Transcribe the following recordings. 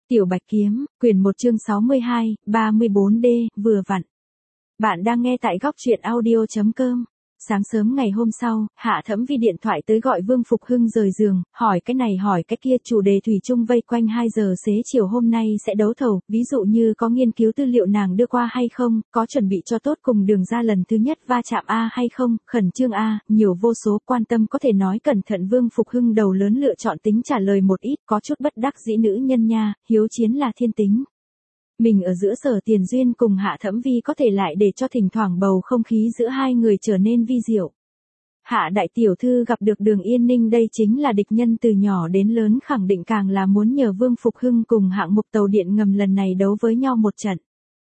Tiểu Bạch Kiếm, quyển 1 chương 62, 34D, vừa vặn. Bạn đang nghe tại góc truyện audio.com. Sáng sớm ngày hôm sau, Hạ Thẫm Vi điện thoại tới gọi Vương Phục Hưng rời giường, hỏi cái này hỏi cái kia, chủ đề thủy chung vây quanh 2 giờ xế chiều hôm nay sẽ đấu thầu, ví dụ như có nghiên cứu tư liệu nàng đưa qua hay không, có chuẩn bị cho tốt cùng Đường Ra lần thứ nhất va chạm A hay không, khẩn trương A, nhiều vô số quan tâm có thể nói cẩn thận. Vương Phục Hưng đầu lớn lựa chọn tính trả lời một ít, có chút bất đắc dĩ nữ nhân nha, hiếu chiến là thiên tính. Mình ở giữa Sở Tiền Duyên cùng Hạ Thẫm Vi có thể lại để cho thỉnh thoảng bầu không khí giữa hai người trở nên vi diệu. Hạ đại tiểu thư gặp được Đường Yên Ninh đây chính là địch nhân từ nhỏ đến lớn, khẳng định càng là muốn nhờ Vương Phục Hưng cùng hạng mục tàu điện ngầm lần này đấu với nhau một trận.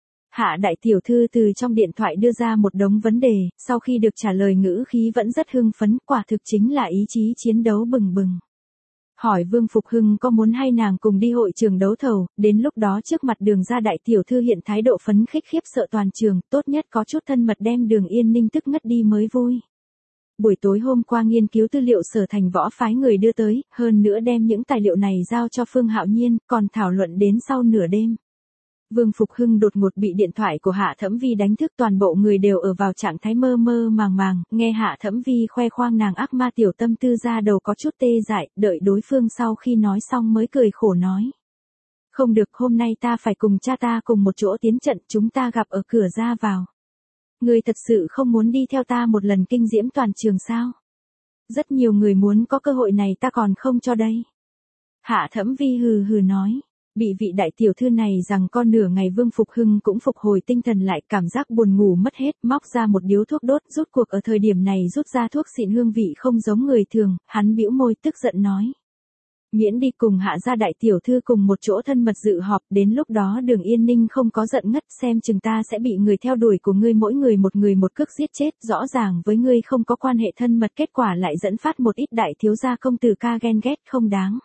Hạ đại tiểu thư từ trong điện thoại đưa ra một đống vấn đề, sau khi được trả lời ngữ khí vẫn rất hưng phấn, quả thực chính là ý chí chiến đấu bừng bừng. Hỏi Vương Phục Hưng có muốn hay nàng cùng đi hội trường đấu thầu, đến lúc đó trước mặt Đường Ra đại tiểu thư hiện thái độ phấn khích khiếp sợ toàn trường, tốt nhất có chút thân mật đem Đường Yên Ninh tức ngất đi mới vui. Buổi tối hôm qua nghiên cứu tư liệu Sở Thành Võ phái người đưa tới, hơn nữa đem những tài liệu này giao cho Phương Hạo Nhiên, còn thảo luận đến sau nửa đêm. Vương Phục Hưng đột ngột bị điện thoại của Hạ Thẫm Vi đánh thức, toàn bộ người đều ở vào trạng thái mơ mơ màng màng, nghe Hạ Thẫm Vi khoe khoang nàng ác ma tiểu tâm tư ra đầu có chút tê dại, đợi đối phương sau khi nói xong mới cười khổ nói. Không được, hôm nay ta phải cùng cha ta cùng một chỗ tiến trận, chúng ta gặp ở cửa ra vào. Người thật sự không muốn đi theo ta một lần kinh diễm toàn trường sao? Rất nhiều người muốn có cơ hội này, ta còn không cho đây. Hạ Thẫm Vi hừ hừ nói. Bị vị đại tiểu thư này rằng con nửa ngày, Vương Phục Hưng cũng phục hồi tinh thần lại, cảm giác buồn ngủ mất hết, móc ra một điếu thuốc đốt, rút cuộc ở thời điểm này rút ra thuốc xịn hương vị không giống người thường, hắn bĩu môi tức giận nói. Miễn đi, cùng Hạ gia đại tiểu thư cùng một chỗ thân mật dự họp, đến lúc đó Đường Yên Ninh không có giận ngất, xem chừng ta sẽ bị người theo đuổi của ngươi mỗi người một cước giết chết, rõ ràng với ngươi không có quan hệ thân mật, kết quả lại dẫn phát một ít đại thiếu gia công tử ca ghen ghét không đáng.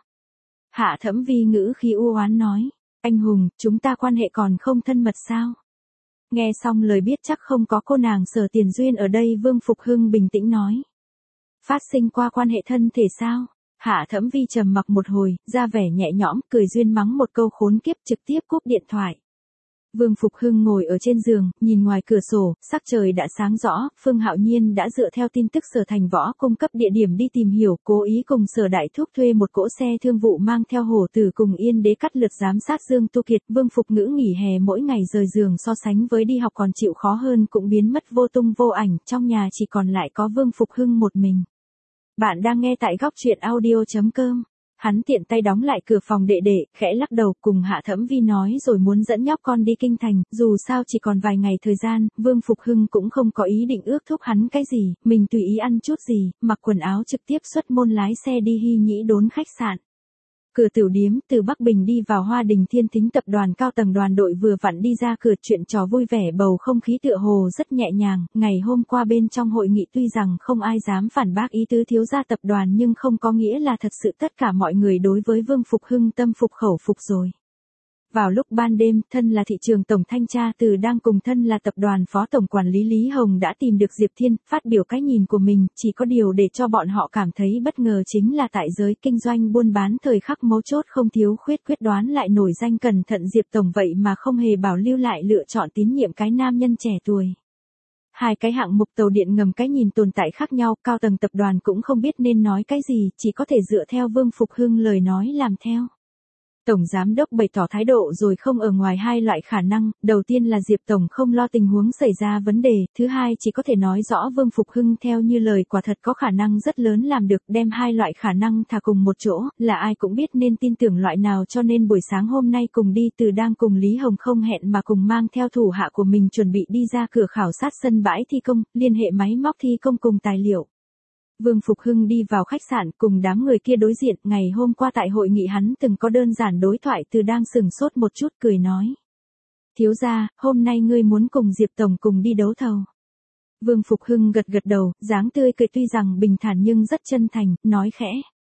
Hạ Thẫm Vi ngữ khí u oán nói, anh hùng, chúng ta quan hệ còn không thân mật sao? Nghe xong lời biết chắc không có cô nàng Sở Tiền Duyên ở đây. Vương Phục Hưng bình tĩnh nói, phát sinh qua quan hệ thân thể sao? Hạ Thẫm Vi trầm mặc một hồi, ra vẻ nhẹ nhõm, cười duyên mắng một câu khốn kiếp, trực tiếp cúp điện thoại. Vương Phục Hưng ngồi ở trên giường, nhìn ngoài cửa sổ, sắc trời đã sáng rõ, Phương Hạo Nhiên đã dựa theo tin tức Sở Thành Võ cung cấp địa điểm đi tìm hiểu, cố ý cùng Sở Đại Thúc thuê một cỗ xe thương vụ mang theo Hổ Tử cùng Yên Đế cắt lượt giám sát Dương Tu Kiệt. Vương Phục Ngữ nghỉ hè mỗi ngày rời giường so sánh với đi học còn chịu khó hơn, cũng biến mất vô tung vô ảnh, trong nhà chỉ còn lại có Vương Phục Hưng một mình. Bạn đang nghe tại góc truyện audio.com. Hắn tiện tay đóng lại cửa phòng đệ đệ, khẽ lắc đầu, cùng Hạ Thẫm Vi nói rồi muốn dẫn nhóc con đi kinh thành, dù sao chỉ còn vài ngày thời gian, Vương Phục Hưng cũng không có ý định ước thúc hắn cái gì, mình tùy ý ăn chút gì, mặc quần áo trực tiếp xuất môn lái xe đi Hy Nhĩ Đốn khách sạn. Cửa tiểu điếm, từ Bắc Bình đi vào Hoa Đình Thiên Thính tập đoàn cao tầng đoàn đội vừa vặn đi ra cửa, chuyện trò vui vẻ, bầu không khí tựa hồ rất nhẹ nhàng. Ngày hôm qua bên trong hội nghị tuy rằng không ai dám phản bác ý tứ thiếu gia tập đoàn, nhưng không có nghĩa là thật sự tất cả mọi người đối với Vương Phục Hưng tâm phục khẩu phục rồi. Vào lúc ban đêm, thân là thị trường tổng thanh tra Từ đang cùng thân là tập đoàn phó tổng quản lý Lý Hồng đã tìm được Diệp Thiên, phát biểu cái nhìn của mình, chỉ có điều để cho bọn họ cảm thấy bất ngờ chính là tại giới kinh doanh buôn bán thời khắc mấu chốt không thiếu khuyết quyết đoán lại nổi danh cẩn thận Diệp tổng vậy mà không hề bảo lưu lại lựa chọn tín nhiệm cái nam nhân trẻ tuổi. Hai cái hạng mục tàu điện ngầm cái nhìn tồn tại khác nhau, cao tầng tập đoàn cũng không biết nên nói cái gì, chỉ có thể dựa theo Vương Phục Hưng lời nói làm theo. Tổng giám đốc bày tỏ thái độ rồi không ở ngoài hai loại khả năng, đầu tiên là Diệp tổng không lo tình huống xảy ra vấn đề, thứ hai chỉ có thể nói rõ Vương Phục Hưng theo như lời quả thật có khả năng rất lớn làm được, đem hai loại khả năng thả cùng một chỗ, là ai cũng biết nên tin tưởng loại nào, cho nên buổi sáng hôm nay cùng đi Từ đang cùng Lý Hồng không hẹn mà cùng mang theo thủ hạ của mình chuẩn bị đi ra cửa khảo sát sân bãi thi công, liên hệ máy móc thi công cùng tài liệu. Vương Phục Hưng đi vào khách sạn cùng đám người kia đối diện, ngày hôm qua tại hội nghị hắn từng có đơn giản đối thoại. Từ đang sừng sốt một chút cười nói. Thiếu gia, hôm nay ngươi muốn cùng Diệp tổng cùng đi đấu thầu. Vương Phục Hưng gật gật đầu, dáng tươi cười tuy rằng bình thản nhưng rất chân thành, nói khẽ.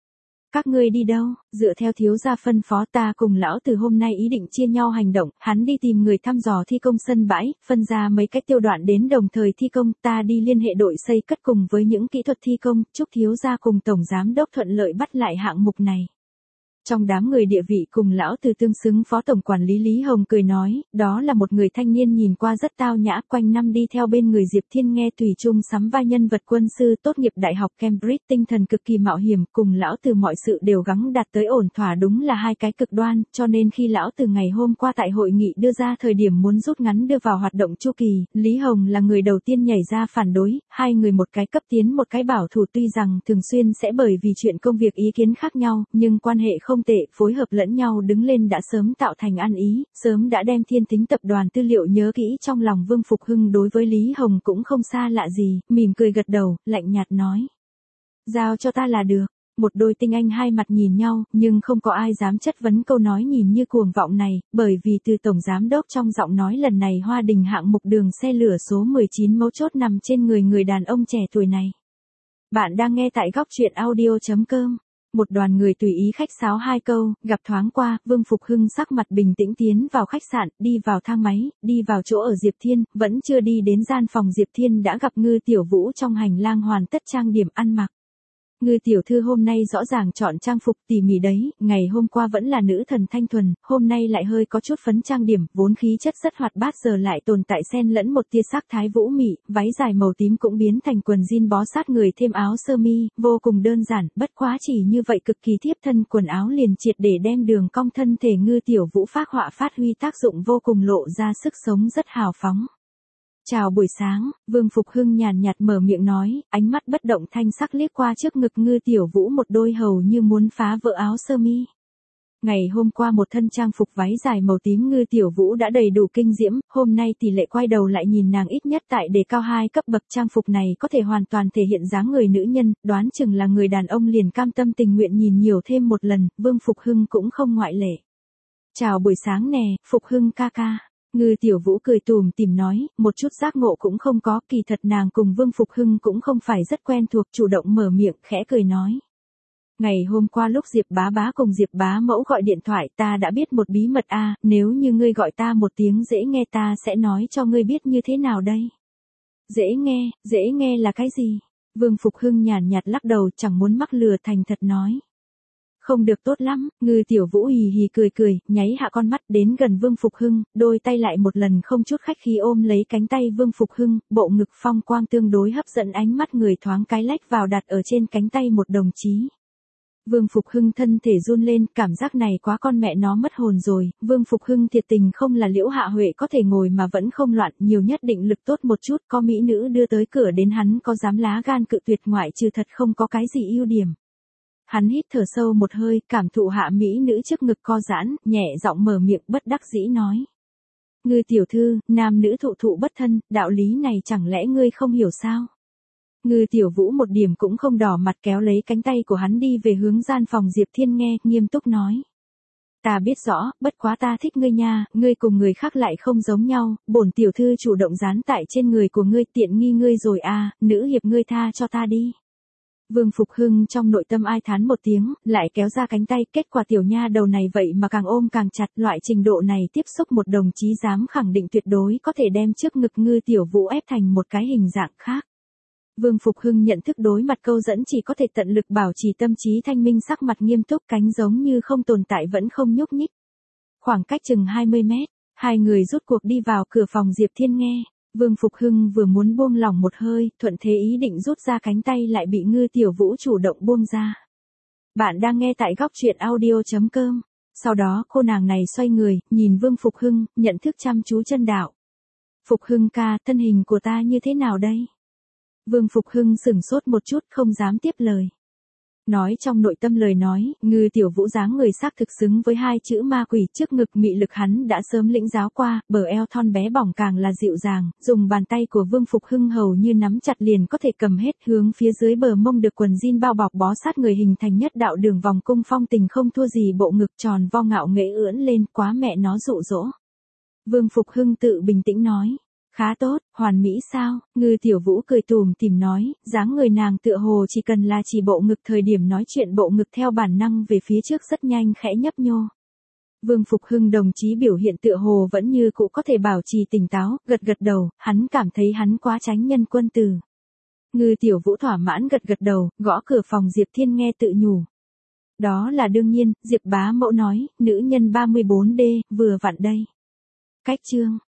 Các ngươi đi đâu? Dựa theo thiếu gia phân phó, ta cùng lão Từ hôm nay ý định chia nhau hành động, hắn đi tìm người thăm dò thi công sân bãi, phân ra mấy cái tiêu đoạn đến đồng thời thi công, ta đi liên hệ đội xây cất cùng với những kỹ thuật thi công, chúc thiếu gia cùng tổng giám đốc thuận lợi bắt lại hạng mục này. Trong đám người địa vị cùng lão từ tương xứng phó tổng quản lý Lý Hồng cười nói, đó là một người thanh niên nhìn qua rất tao nhã, quanh năm đi theo bên người Diệp Thiên nghe tùy chung sắm vai nhân vật quân sư tốt nghiệp đại học Cambridge, tinh thần cực kỳ mạo hiểm, cùng lão từ mọi sự đều gắng đạt tới ổn thỏa, đúng là hai cái cực đoan, cho nên khi lão từ ngày hôm qua tại hội nghị đưa ra thời điểm muốn rút ngắn đưa vào hoạt động chu kỳ, Lý Hồng là người đầu tiên nhảy ra phản đối, hai người một cái cấp tiến một cái bảo thủ, tuy rằng thường xuyên sẽ bởi vì chuyện công việc ý kiến khác nhau, nhưng quan hệ không tệ, phối hợp lẫn nhau đứng lên đã sớm tạo thành ăn ý, sớm đã đem Thiên Tính tập đoàn tư liệu nhớ kỹ trong lòng. Vương Phục Hưng đối với Lý Hồng cũng không xa lạ gì, mỉm cười gật đầu, lạnh nhạt nói. Giao cho ta là được. Một đôi tinh anh hai mặt nhìn nhau, nhưng không có ai dám chất vấn câu nói nhìn như cuồng vọng này, bởi vì từ tổng giám đốc trong giọng nói lần này Hoa Đình hạng mục đường xe lửa số 19 mấu chốt nằm trên người đàn ông trẻ tuổi này. Bạn đang nghe tại góc truyện audio.com. Một đoàn người tùy ý khách sáo hai câu, gặp thoáng qua, Vương Phục Hưng sắc mặt bình tĩnh tiến vào khách sạn, đi vào thang máy, đi vào chỗ ở Diệp Thiên, vẫn chưa đi đến gian phòng Diệp Thiên đã gặp Ngư Tiểu Vũ trong hành lang hoàn tất trang điểm ăn mặc. Ngư tiểu thư hôm nay rõ ràng chọn trang phục tỉ mỉ đấy, ngày hôm qua vẫn là nữ thần thanh thuần, hôm nay lại hơi có chút phấn trang điểm, vốn khí chất rất hoạt bát giờ lại tồn tại xen lẫn một tia sắc thái vũ mị, váy dài màu tím cũng biến thành quần jean bó sát người thêm áo sơ mi, vô cùng đơn giản, bất quá chỉ như vậy cực kỳ thiếp thân, quần áo liền triệt để đem đường cong thân thể Ngư Tiểu Vũ phác họa, phát huy tác dụng vô cùng, lộ ra sức sống rất hào phóng. Chào buổi sáng, Vương Phục Hưng nhàn nhạt mở miệng nói, ánh mắt bất động thanh sắc liếc qua trước ngực Ngư Tiểu Vũ một đôi hầu như muốn phá vỡ áo sơ mi. Ngày hôm qua một thân trang phục váy dài màu tím Ngư Tiểu Vũ đã đầy đủ kinh diễm, hôm nay tỷ lệ quay đầu lại nhìn nàng ít nhất tại đề cao 2 cấp bậc, trang phục này có thể hoàn toàn thể hiện dáng người nữ nhân, đoán chừng là người đàn ông liền cam tâm tình nguyện nhìn nhiều thêm một lần, Vương Phục Hưng cũng không ngoại lệ. Chào buổi sáng nè, Phục Hưng ca ca. Ngư Tiểu Vũ cười tủm tỉm nói, một chút giác ngộ cũng không có, kỳ thật nàng cùng Vương Phục Hưng cũng không phải rất quen thuộc, chủ động mở miệng, khẽ cười nói. Ngày hôm qua lúc Diệp bá bá cùng Diệp bá mẫu gọi điện thoại, ta đã biết một bí mật a, nếu như ngươi gọi ta một tiếng dễ nghe ta sẽ nói cho ngươi biết như thế nào đây. Dễ nghe là cái gì? Vương Phục Hưng nhàn nhạt lắc đầu, chẳng muốn mắc lừa, thành thật nói. Không được tốt lắm, Ngư Tiểu Vũ hì hì cười, nháy hạ con mắt đến gần Vương Phục Hưng, đôi tay lại một lần không chút khách khí ôm lấy cánh tay Vương Phục Hưng, bộ ngực phong quang tương đối hấp dẫn ánh mắt người, thoáng cái lách vào đặt ở trên cánh tay một đồng chí. Vương Phục Hưng thân thể run lên, cảm giác này quá con mẹ nó mất hồn rồi, Vương Phục Hưng thiệt tình không là Liễu Hạ Huệ có thể ngồi mà vẫn không loạn, nhiều nhất định lực tốt một chút, có mỹ nữ đưa tới cửa đến hắn có dám lá gan cự tuyệt, ngoại trừ thật không có cái gì ưu điểm. Hắn hít thở sâu một hơi, cảm thụ hạ mỹ nữ trước ngực co giãn, nhẹ giọng mở miệng bất đắc dĩ nói. Ngư tiểu thư, nam nữ thụ bất thân, đạo lý này chẳng lẽ ngươi không hiểu sao? Ngư Tiểu Vũ một điểm cũng không đỏ mặt, kéo lấy cánh tay của hắn đi về hướng gian phòng Diệp Thiên nghe, nghiêm túc nói. Ta biết rõ, bất quá ta thích ngươi nha, ngươi cùng người khác lại không giống nhau, bổn tiểu thư chủ động dán tại trên người của ngươi, tiện nghi ngươi rồi à, nữ hiệp ngươi tha cho ta đi. Vương Phục Hưng trong nội tâm ai thán một tiếng, lại kéo ra cánh tay, kết quả tiểu nha đầu này vậy mà càng ôm càng chặt, loại trình độ này tiếp xúc một đồng chí dám khẳng định tuyệt đối có thể đem trước ngực Ngư Tiểu Vũ ép thành một cái hình dạng khác. Vương Phục Hưng nhận thức đối mặt câu dẫn chỉ có thể tận lực bảo trì tâm trí thanh minh, sắc mặt nghiêm túc, cánh giống như không tồn tại vẫn không nhúc nhích. Khoảng cách chừng 20 mét, hai người rút cuộc đi vào cửa phòng Diệp Thiên nghe. Vương Phục Hưng vừa muốn buông lỏng một hơi, thuận thế ý định rút ra cánh tay lại bị Ngư Tiểu Vũ chủ động buông ra. Bạn đang nghe tại góc truyện audio.com. Sau đó cô nàng này xoay người, nhìn Vương Phục Hưng, nhận thức chăm chú chân đạo. Phục Hưng ca, thân hình của ta như thế nào đây? Vương Phục Hưng sửng sốt một chút, không dám tiếp lời. Nói trong nội tâm lời nói, Ngư Tiểu Vũ dáng người xác thực xứng với hai chữ ma quỷ, trước ngực mị lực hắn đã sớm lĩnh giáo qua, bờ eo thon bé bỏng càng là dịu dàng, dùng bàn tay của Vương Phục Hưng hầu như nắm chặt liền có thể cầm hết, hướng phía dưới bờ mông được quần jean bao bọc bó sát người hình thành nhất đạo đường vòng cung phong tình, không thua gì bộ ngực tròn vo ngạo nghễ ưỡn lên, quá mẹ nó dụ dỗ. Vương Phục Hưng tự bình tĩnh nói. Khá tốt, hoàn mỹ sao? Ngư Tiểu Vũ cười tủm tỉm nói, dáng người nàng tựa hồ chỉ cần là chỉ bộ ngực, thời điểm nói chuyện bộ ngực theo bản năng về phía trước rất nhanh khẽ nhấp nhô. Vương Phục Hưng đồng chí biểu hiện tựa hồ vẫn như cũ có thể bảo trì tỉnh táo, gật đầu, hắn cảm thấy hắn quá tránh nhân quân tử. Ngư Tiểu Vũ thỏa mãn gật đầu, gõ cửa phòng Diệp Thiên nghe tự nhủ. Đó là đương nhiên, Diệp bá mẫu nói, nữ nhân 34D, vừa vặn đây. Cách chương.